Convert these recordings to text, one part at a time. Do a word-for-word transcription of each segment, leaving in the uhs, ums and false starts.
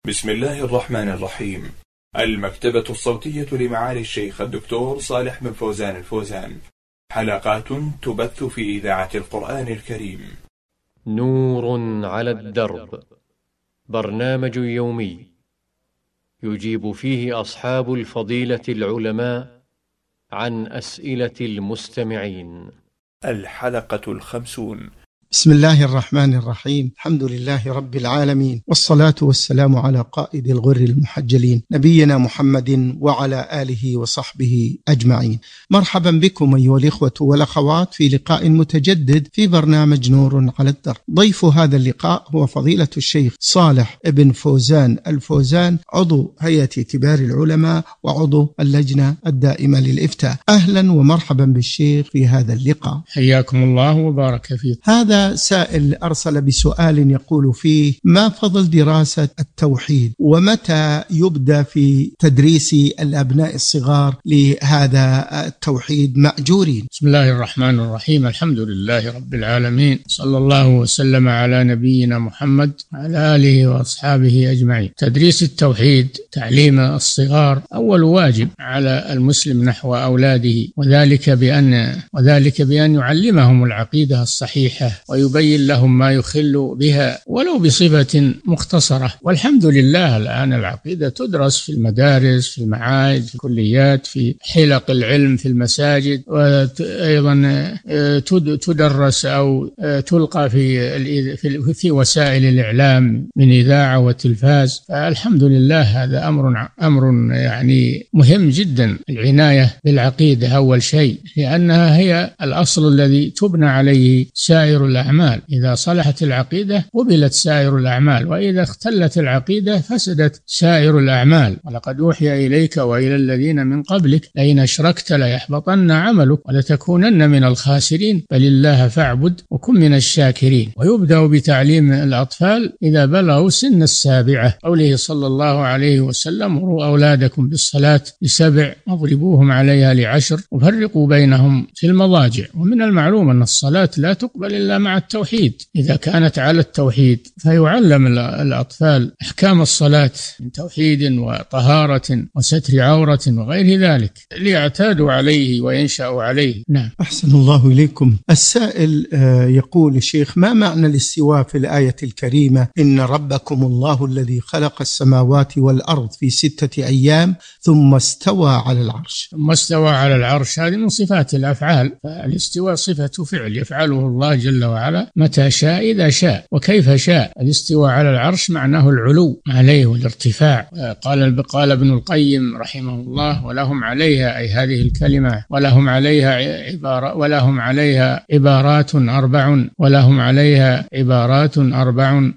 بسم الله الرحمن الرحيم. المكتبة الصوتية لمعالي الشيخ الدكتور صالح بن فوزان الفوزان، حلقات تبث في إذاعة القرآن الكريم. نور على الدرب، برنامج يومي يجيب فيه أصحاب الفضيلة العلماء عن أسئلة المستمعين. الحلقة الخمسون. بسم الله الرحمن الرحيم. الحمد لله رب العالمين، والصلاة والسلام على قائد الغر المحجلين نبينا محمد وعلى آله وصحبه أجمعين. مرحبا بكم أيها الإخوة والأخوات في لقاء متجدد في برنامج نور على الدرب. ضيف هذا اللقاء هو فضيلة الشيخ صالح بن فوزان الفوزان، عضو هيئة كبار العلماء وعضو اللجنة الدائمة للإفتاء. أهلا ومرحبا بالشيخ في هذا اللقاء. حياكم الله وبارك فيكم. هذا سائل أرسل بسؤال يقول فيه: ما فضل دراسة التوحيد، ومتى يبدأ في تدريس الأبناء الصغار لهذا التوحيد مأجورين؟ بسم الله الرحمن الرحيم. الحمد لله رب العالمين، صلى الله وسلم على نبينا محمد وعلى آله وأصحابه أجمعين. تدريس التوحيد، تعليم الصغار، أول واجب على المسلم نحو أولاده، وذلك بأن وذلك بأن يعلمهم العقيدة الصحيحة ويبين لهم ما يخل بها ولو بصفة مختصرة. والحمد لله الآن العقيدة تدرس في المدارس، في المعاهد، في الكليات، في حلق العلم في المساجد، وأيضا تدرس أو تلقى في في وسائل الإعلام من إذاعة وتلفاز. فالحمد لله هذا أمر أمر يعني مهم جدا، العناية بالعقيدة أول شيء، لأنها هي الأصل الذي تبنى عليه سائر الأعمال. إذا صلحت العقيدة قبلت سائر الأعمال، وإذا اختلت العقيدة فسدت سائر الأعمال. ولقد أوحي إليك وإلى الذين من قبلك لئن أشركت ليحبطن عملك ولتكونن من الخاسرين بل الله فاعبد وكن من الشاكرين. ويبدأ بتعليم الأطفال إذا بلغوا سن السابعة، قوله صلى الله عليه وسلم: مروا أولادكم بالصلاة لسبع واضربوهم عليها لعشر وفرقوا بينهم في المضاجع. ومن المعلوم أن الصلاة لا تقبل إلا مع التوحيد. إذا كانت على التوحيد فيعلم الأطفال أحكام الصلاة من توحيد وطهارة وستر عورة وغير ذلك ليعتادوا عليه وينشأوا عليه. نعم. أحسن الله إليكم. السائل يقول: الشيخ، ما معنى الاستواء في الآية الكريمة: إن ربكم الله الذي خلق السماوات والأرض في ستة أيام ثم استوى على العرش؟ ثم استوى على العرش هذه من صفات الأفعال، فالاستواء صفة فعل يفعله الله جل وعلا متى شاء إذا شاء وكيف شاء. الاستواء على العرش معناه العلو عليه والارتفاع. قال قال ابن القيم رحمه الله: ولهم عليها، أي هذه الكلمة، ولهم عليها عبارة ولهم عليها عبارات أربع ولهم عليها عبارات أربع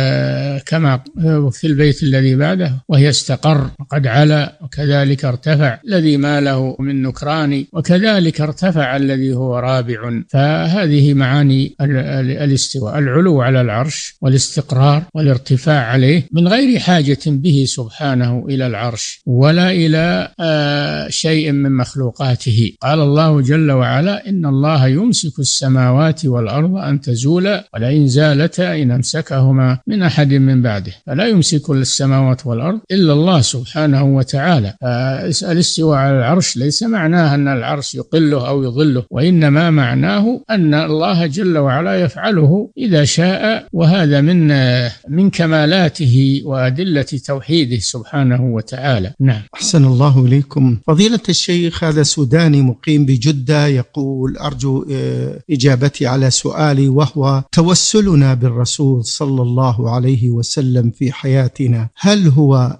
آه كما في البيت الذي بعده: وهي استقر وقد علا، وكذلك ارتفع الذي ما له من نكران، وكذلك ارتفع الذي هو رابع. فهذه معاني الاستواء: العلو على العرش والاستقرار والارتفاع عليه من غير حاجة به سبحانه إلى العرش ولا إلى آه شيء من مخلوقاته. قال الله جل وعلا: إن الله يمسك السماوات والأرض أن تزولا ولئن زالتا إن أمسكهما من أحد من بعده. فلا يمسك السماوات والأرض إلا الله سبحانه وتعالى. فالاستواء على العرش ليس معناه أن العرش يقله أو يظله، وإنما معناه أن الله جل وعلا يفعله إذا شاء، وهذا من من كمالاته وأدلة توحيده سبحانه وتعالى. نعم. أحسن الله إليكم. فضيلة الشيخ، هذا سوداني مقيم بجدة يقول: أرجو إجابتي على سؤالي، وهو توسلنا بالرسول صلى الله عليه وسلم في حياتنا، هل هو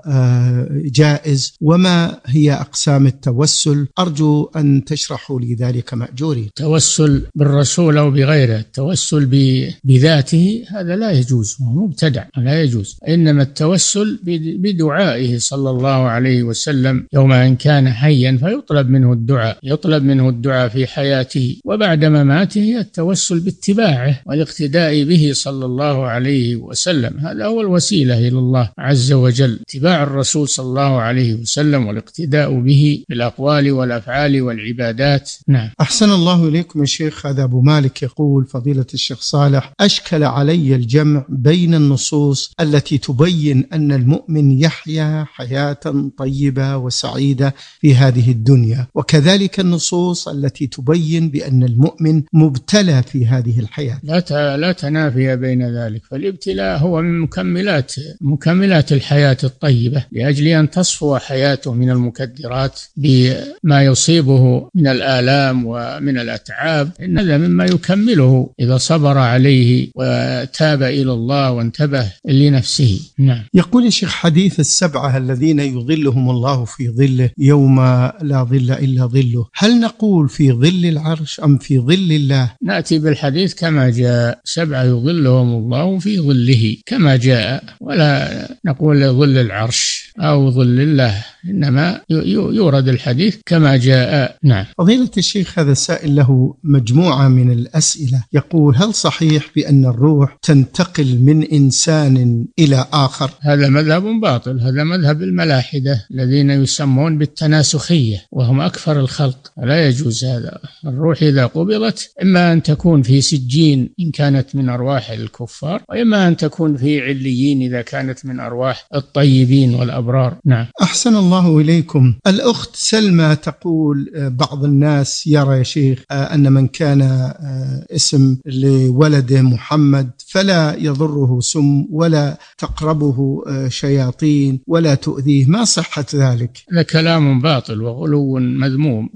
جائز؟ وما هي أقسام التوسل؟ أرجو أن تشرحوا لي ذلك مأجورين. توسل بالرسول أو بغيره، التوسل بذاته هذا لا يجوز، وهو مبتدع، لا يجوز. إنما التوسل بدعائه صلى الله عليه وسلم يوم أن كان حيا، فيطلب منه الدعاء، يطلب منه الدعاء في حياته، وبعد مماته التوسل باتباعه والاقتداء به صلى الله عليه وسلم. هذا هو الوسيلة إلى الله عز وجل، اتباع الرسول صلى الله عليه وسلم والاقتداء به بالأقوال والأفعال والعبادات. نعم. أحسن الله إليكم يا شيخ. هذا أبو مالك يقول: فضيلة فضيلة الشيخ صالح أشكل علي الجمع بين النصوص التي تبين أن المؤمن يحيا حياة طيبة وسعيدة في هذه الدنيا، وكذلك النصوص التي تبين بأن المؤمن مبتلى في هذه الحياة. لا لا تنافي بين ذلك، فالابتلاء هو من مكملات مكملات الحياة الطيبة، لأجل أن تصفو حياته من المكدرات بما يصيبه من الآلام ومن الأتعاب، إن هذا مما يكمله إذا صبر عليه وتاب إلى الله وانتبه لنفسه. نعم. يقول الشيخ: حديث السبعة الذين يظلهم الله في ظله يوم لا ظل إلا ظله، هل نقول في ظل العرش أم في ظل الله؟ نأتي بالحديث كما جاء: سبعة يظلهم الله في ظله كما جاء، ولا نقول ظل العرش أو ظل الله، إنما يورد الحديث كما جاء. نعم. فضيلة الشيخ، هذا سائل له مجموعة من الأسئلة، يقول: هل صحيح بأن الروح تنتقل من إنسان إلى آخر؟ هذا مذهب باطل، هذا مذهب الملاحدة الذين يسمون بالتناسخية، وهم أكثر الخلق. لا يجوز هذا. الروح إذا قبضت إما أن تكون في سجين إن كانت من أرواح الكفار، وإما أن تكون في عليين إذا كانت من أرواح الطيبين والأبرار. نعم. أحسن الله إليكم. الأخت سلمى تقول: بعض الناس يرى يا شيخ أن من كان اسم لولده محمد فلا يضره سم ولا تقربه شياطين ولا تؤذيه، ما صحة ذلك؟ هذا كلام باطل وغلو مذموم،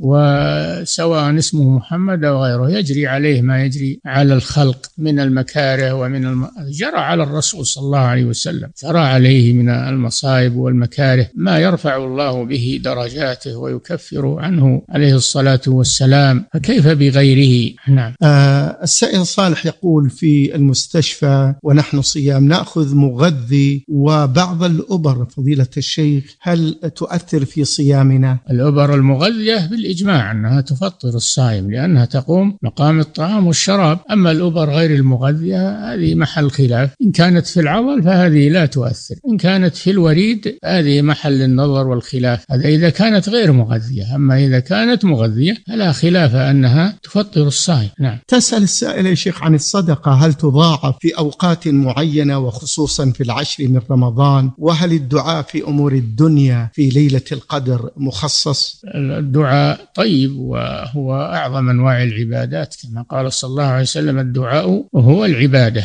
وسواء اسمه محمد أو غيره يجري عليه ما يجري على الخلق من المكاره ومن الم... جرى على الرسول صلى الله عليه وسلم، جرى عليه من المصائب والمكاره ما يرفع الله به درجاته ويكفر عنه عليه الصلاة والسلام، فكيف بغيره؟ نعم. آه السائل صالح يقول: في المستشفى ونحن صيام نأخذ مغذي وبعض الأبر فضيلة الشيخ، هل تؤثر في صيامنا؟ الأبر المغذية بالإجماع أنها تفطر الصائم لأنها تقوم مقام الطعام والشراب، أما الأبر غير المغذية هذه محل خلاف، إن كانت في العضل فهذه لا تؤثر، إن كانت في الوريد هذه محل النظر والخلاف، هذا إذا كانت غير مغذية، أما إذا كانت مغذية فلا خلاف أنها تفطر الصائم. نعم. تسأل السائل يا شيخ عن الصدقة، هل تضاعف في أوقات معينة وخصوصا في العشر من رمضان؟ وهل الدعاء في أمور الدنيا في ليلة القدر مخصص؟ الدعاء طيب وهو أعظم أنواع العبادات، كما قال صلى الله عليه وسلم: الدعاء وهو العبادة.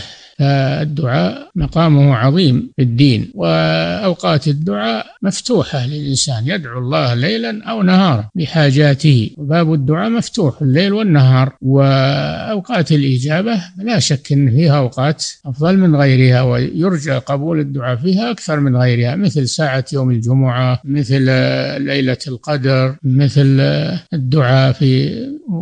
فالدعاء مقامه عظيم في الدين، وأوقات الدعاء مفتوحة للإنسان، يدعو الله ليلا أو نهارا بحاجاته، وباب الدعاء مفتوح الليل والنهار. وأوقات الإجابة لا شك أن فيها أوقات أفضل من غيرها، ويرجى قبول الدعاء فيها أكثر من غيرها، مثل ساعة يوم الجمعة، مثل ليلة القدر، مثل الدعاء في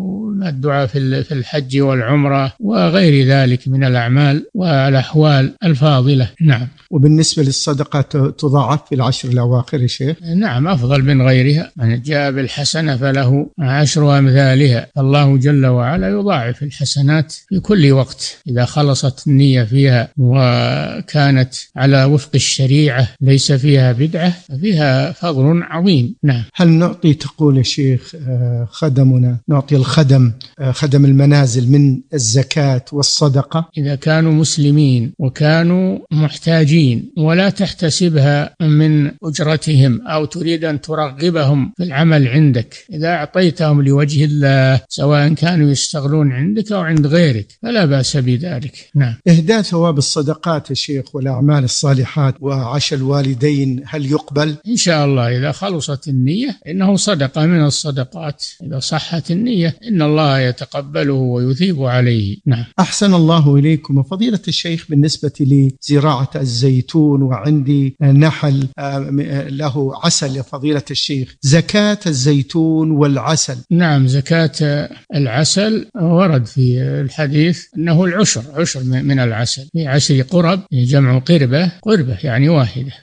الدعاء في الحج والعمرة وغير ذلك من الأعمال والأحوال الفاضلة. نعم. وبالنسبة للصدقة تضاعف في العشر الأواخر يا شيخ؟ نعم، أفضل من غيرها، من جاء بالحسنة فله عشر أمثالها، الله جل وعلا يضاعف الحسنات في كل وقت إذا خلصت النية فيها وكانت على وفق الشريعة ليس فيها بدعة، فيها فضل عظيم. نعم. هل نعطي، تقول يا شيخ خدمنا، نعطي الخدم خدم المنازل من الزكاة والصدقة إذا كانوا مسلمين وكانوا محتاجين ولا تحتسبها من أجرتهم أو تريد أن ترغبهم في العمل عندك، إذا أعطيتهم لوجه الله سواء كانوا يشتغلون عندك أو عند غيرك فلا بأس بذلك. نعم. إهداء ثواب الصدقات يا شيخ والأعمال الصالحات وعشا الوالدين هل يقبل؟ إن شاء الله إذا خلصت النية إنه صدقة من الصدقات، إذا صحت النية إن الله يتقبله ويثيب عليه. نعم. أحسن الله إليكم. فضيلة الشيخ، بالنسبة لزراعة الزيتون وعندي نحل له عسل يا فضيلة الشيخ، زكاة الزيتون والعسل؟ نعم، زكاة العسل ورد في الحديث أنه العشر عشر من العسل، في عشر قرب، جمع قربة، قربة يعني واحدة،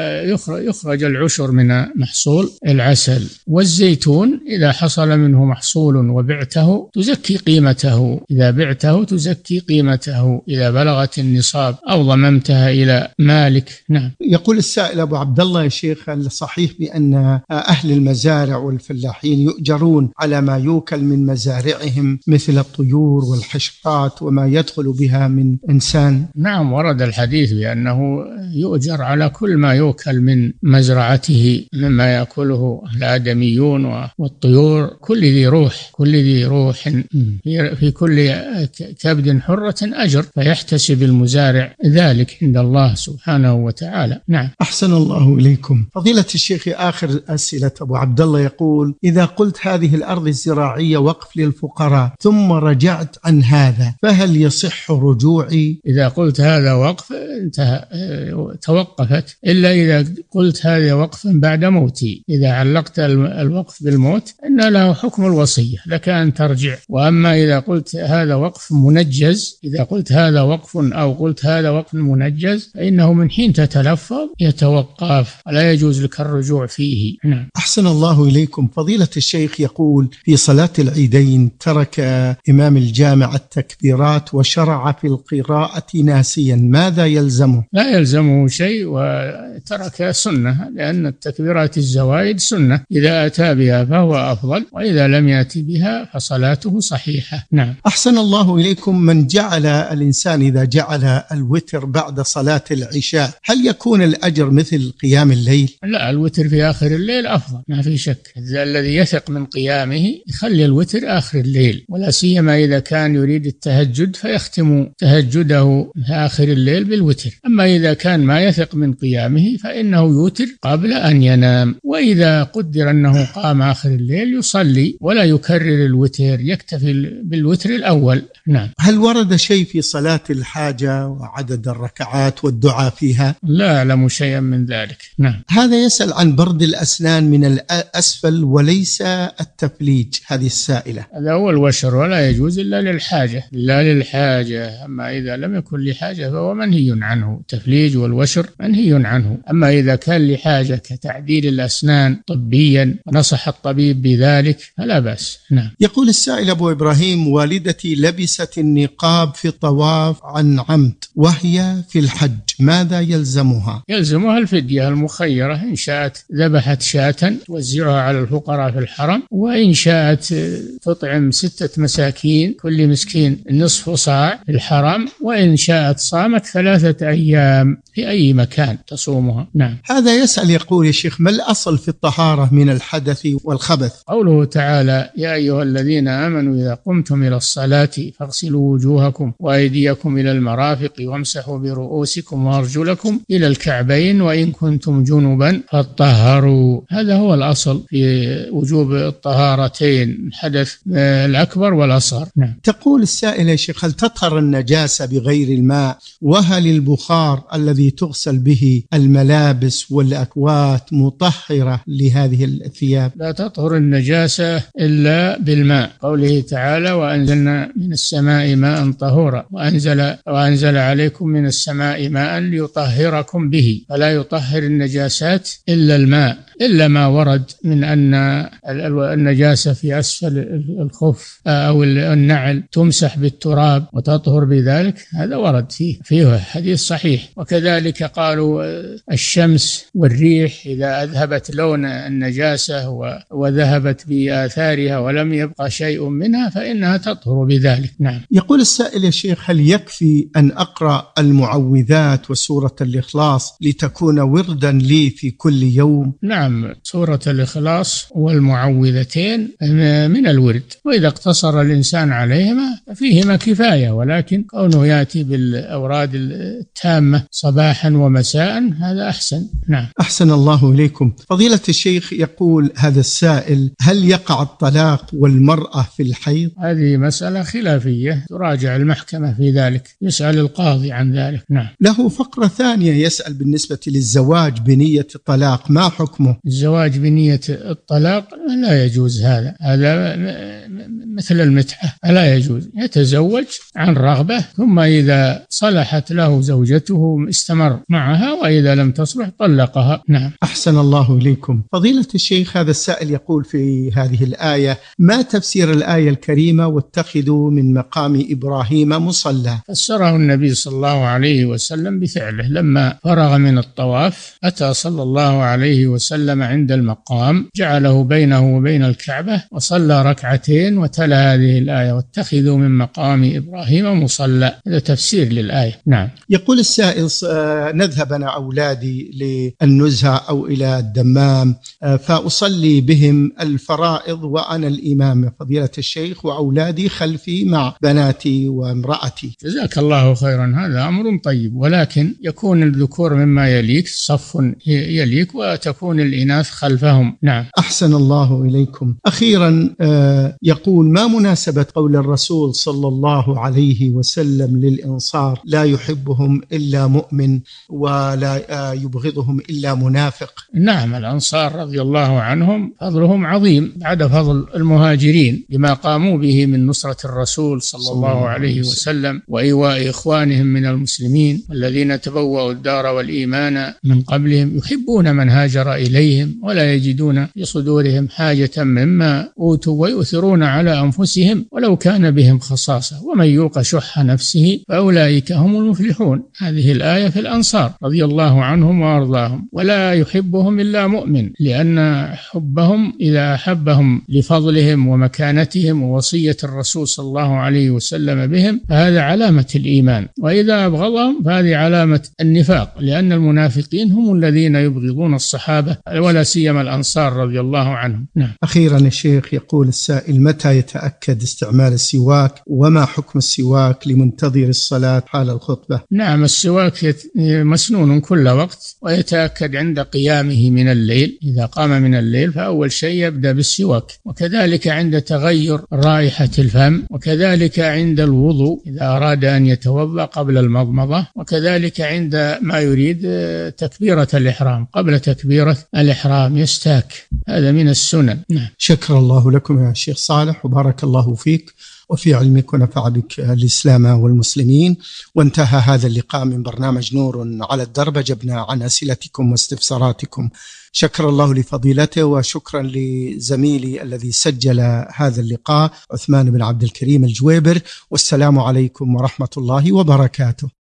يخرج العشر من محصول العسل. والزيتون إذا حصل منه محصول وبعته بعته تزكي قيمته، إذا بعته تزكي قيمته إذا بلغت النصاب أو ضممتها إلى مالك. نعم. يقول السائل أبو عبد الله يا شيخ، الصحيح بأن أهل المزارع والفلاحين يؤجرون على ما يوكل من مزارعهم مثل الطيور والحشرات وما يدخل بها من إنسان؟ نعم، ورد الحديث بأنه يؤجر على كل ما يوكل من مزرعته مما يأكله الآدميون والطيور، كل ذي روح كل ذي روح في كل كبد حرة أجر، فيحتسب المزارع ذلك عند الله سبحانه وتعالى. نعم. أحسن الله إليكم. فضيلة الشيخ، آخر أسئلة أبو عبد الله يقول: إذا قلت هذه الأرض الزراعية وقف للفقراء ثم رجعت عن هذا فهل يصح رجوعي؟ إذا قلت هذا وقف انتهى، توقفت، إلا إذا قلت هذا وقف بعد موتي. إذا علقت الوقف بالموت إن له حكم الوصية لك أن ترجع. وأما إذا قلت هذا وقف منجز، إذا قلت هذا وقف أو قلت هذا وقف منجز فإنه من حين تتلفظ يتوقف ولا يجوز لك الرجوع فيه. نعم. أحسن الله إليكم. فضيلة الشيخ يقول: في صلاة العيدين ترك إمام الجامع التكبيرات وشرع في القراءة ناسيا، ماذا يلزمه؟ لا يلزمه شيء، وترك سنة، لأن التكبيرات الزوائد سنة، إذا أتى بها فهو أفضل، وإذا لم يأتي بها فصلاته صحيحة. نعم. أحسن الله إليكم. من جعل الإنسان إذا جعل الوتر بعد صلاة العشاء هل يكون الأجر مثل قيام الليل؟ لا، الوتر في آخر الليل أفضل، ما في شك. الذي يثق من قيامه يخلي الوتر آخر الليل، ولا سيما إذا كان يريد التهجد فيختم تهجده في آخر الليل بالوتر. أما إذا كان ما يثق من قيامه فإنه يوتر قبل أن ينام، وإذا قدر أنه قام آخر الليل يصلي ولا يكرر الوتر، يكتفي بالوتر الأول. نعم. هل ورد شيء في صلاة الحاجة وعدد الركعات والدعاء فيها؟ لا أعلم شيئا من ذلك. نعم. هذا يسأل عن برد الأسنان من الأسفل وليس التفليج، هذه السائلة. هذا هو الوشر، ولا يجوز إلا للحاجة، لا للحاجة. أما إذا لم يكن لحاجة فهو منهي عنه، التفليج والوشر منهي عنه. أما إذا كان لحاجة كتعديل الأسنان طبيا ونصح الطبيب بذلك فلا بأس. نعم. يقول السائل أبو إبراهيم: والدتي لبست النقاب في الطواف عن عمد وهي في الحج، ماذا يلزمها؟ يلزمها الفدية المخيرة، إن شاءت ذبحت شاة توزعها على الفقراء في الحرم، وإن شاءت تطعم ستة مساكين كل مسكين نصف صاع في الحرم، وإن شاءت صامت ثلاثة أيام في أي مكان تصومها. نعم. هذا يسأل يقول: يا شيخ، ما الأصل في الطهارة من الحدث والخبث؟ قوله تعالى: يا أيها الذين آمنوا إذا قمتم إلى الصلاة فاغسلوا وجوهكم وأيديكم إلى المرافق وامسحوا برؤوسكم وأرجلكم إلى الكعبين وإن كنتم جنبا فاطهروا. هذا هو الأصل في وجوب الطهارتين، الحدث الأكبر والأصغر. نعم. تقول السائلة: يا شيخ، هل تطهر النجاسة بغير الماء؟ وهل البخار الذي تغسل به الملابس والأكوات مطهرة لهذه الثياب؟ لا تطهر النجاسة إلا بالماء. قوله تعالى: وأنزلنا من السماء ماء طهورا وأنزل, وأنزل عليكم من السماء ماء ليطهركم به، فلا يطهر النجاسات إلا الماء، إلا ما ورد من أن النجاسة في أسفل الخف أو النعل تمسح بالتراب وتطهر بذلك، هذا ورد فيه فيه حديث صحيح. وكذلك قالوا الشمس والريح إذا أذهبت لون النجاسة وذهبت بآثارها ولم يبقى شيء منها فإنها تطهر بذلك. نعم. يقول السائل: يا شيخ، هل يكفي أن أقرأ المعوذات وسورة الإخلاص لتكون وردا لي في كل يوم؟ نعم، سورة الإخلاص والمعوذتين من الورد، وإذا اقتصر الإنسان عليهما فيهما كفاية، ولكن كونه يأتي بالأوراد التامة صباحا ومساء هذا أحسن. نعم. أحسن الله إليكم. فضيلة الشيخ يقول هذا السائل: هل يقع الطلاق والمرأة في الحيض؟ هذه مسألة خلافية تراجع المحكمة في ذلك، يسأل القاضي عن ذلك. نعم. له فقرة ثانية يسأل بالنسبة للزواج بنية الطلاق، ما حكمه؟ الزواج بنية الطلاق لا يجوز، هذا هذا مثل المتعة، لا يجوز. يتزوج عن رغبة، ثم إذا صلحت له زوجته استمر معها، وإذا لم تصلح طلقها. نعم. أحسن الله إليكم. فضيلة الشيخ، هذا السائل يقول في هذه الآية: ما تفسير تفسير الآية الكريمة واتخذوا من مقام إبراهيم مصلى؟ فسره النبي صلى الله عليه وسلم بفعله، لما فرغ من الطواف أتى صلى الله عليه وسلم عند المقام، جعله بينه وبين الكعبة وصلى ركعتين وتلا هذه الآية واتخذوا من مقام إبراهيم مصلى. هذا تفسير للآية. نعم. يقول السائل: نذهب أنا أولادي للنزهة أو إلى الدمام فأصلي بهم الفرائض وأنا الإمام فضيلة الشيخ، وأولادي خلفي مع بناتي وامرأتي. جزاك الله خيرا، هذا أمر طيب، ولكن يكون الذكور مما يليك، صف يليك، وتكون الإناث خلفهم. نعم. أحسن الله إليكم. أخيرا يقول: ما مناسبة قول الرسول صلى الله عليه وسلم للأنصار: لا يحبهم إلا مؤمن ولا يبغضهم إلا منافق؟ نعم، الأنصار رضي الله عنهم فضلهم عظيم بعد فضل المهاجرين لما قاموا به من نصرة الرسول صلى الله عليه وسلم وإيواء إخوانهم من المسلمين الذين تبوأوا الدار والإيمان من قبلهم، يحبون من هاجر إليهم ولا يجدون في صدورهم حاجة مما أوتوا ويؤثرون على أنفسهم ولو كان بهم خصاصة، ومن يوق شح نفسه فأولئك هم المفلحون. هذه الآية في الأنصار رضي الله عنهم وأرضاهم. ولا يحبهم إلا مؤمن، لأن حبهم إذا أحبهم لفضلهم ومكانتهم ووصية الرسول صلى الله عليه وسلم بهم فهذا علامة الإيمان، وإذا أبغضهم فهذه علامة النفاق، لأن المنافقين هم الذين يبغضون الصحابة ولا سيما الأنصار رضي الله عنهم. نعم. أخيرا الشيخ يقول السائل: متى يتأكد استعمال السواك، وما حكم السواك لمنتظر الصلاة حال الخطبة؟ نعم، السواك مسنون كل وقت، ويتأكد عند قيامه من الليل، إذا قام من الليل فأول شيء يبدأ بالسواك، وكذلك عند تغير رائحة الفم، وكذلك عند الوضوء إذا أراد أن يتوضأ قبل المضمضة، وكذلك عند ما يريد تكبيرة الإحرام، قبل تكبيرة الإحرام يستاك. هذا من السنن. نعم. شكر الله لكم يا شيخ صالح، وبارك الله فيك وفي علمك ونفع بك الإسلام والمسلمين. وانتهى هذا اللقاء من برنامج نور على الدرب، جبنا عن أسئلتكم واستفساراتكم. شكر الله لفضيلته، وشكرا لزميلي الذي سجل هذا اللقاء عثمان بن عبد الكريم الجويبر. والسلام عليكم ورحمة الله وبركاته.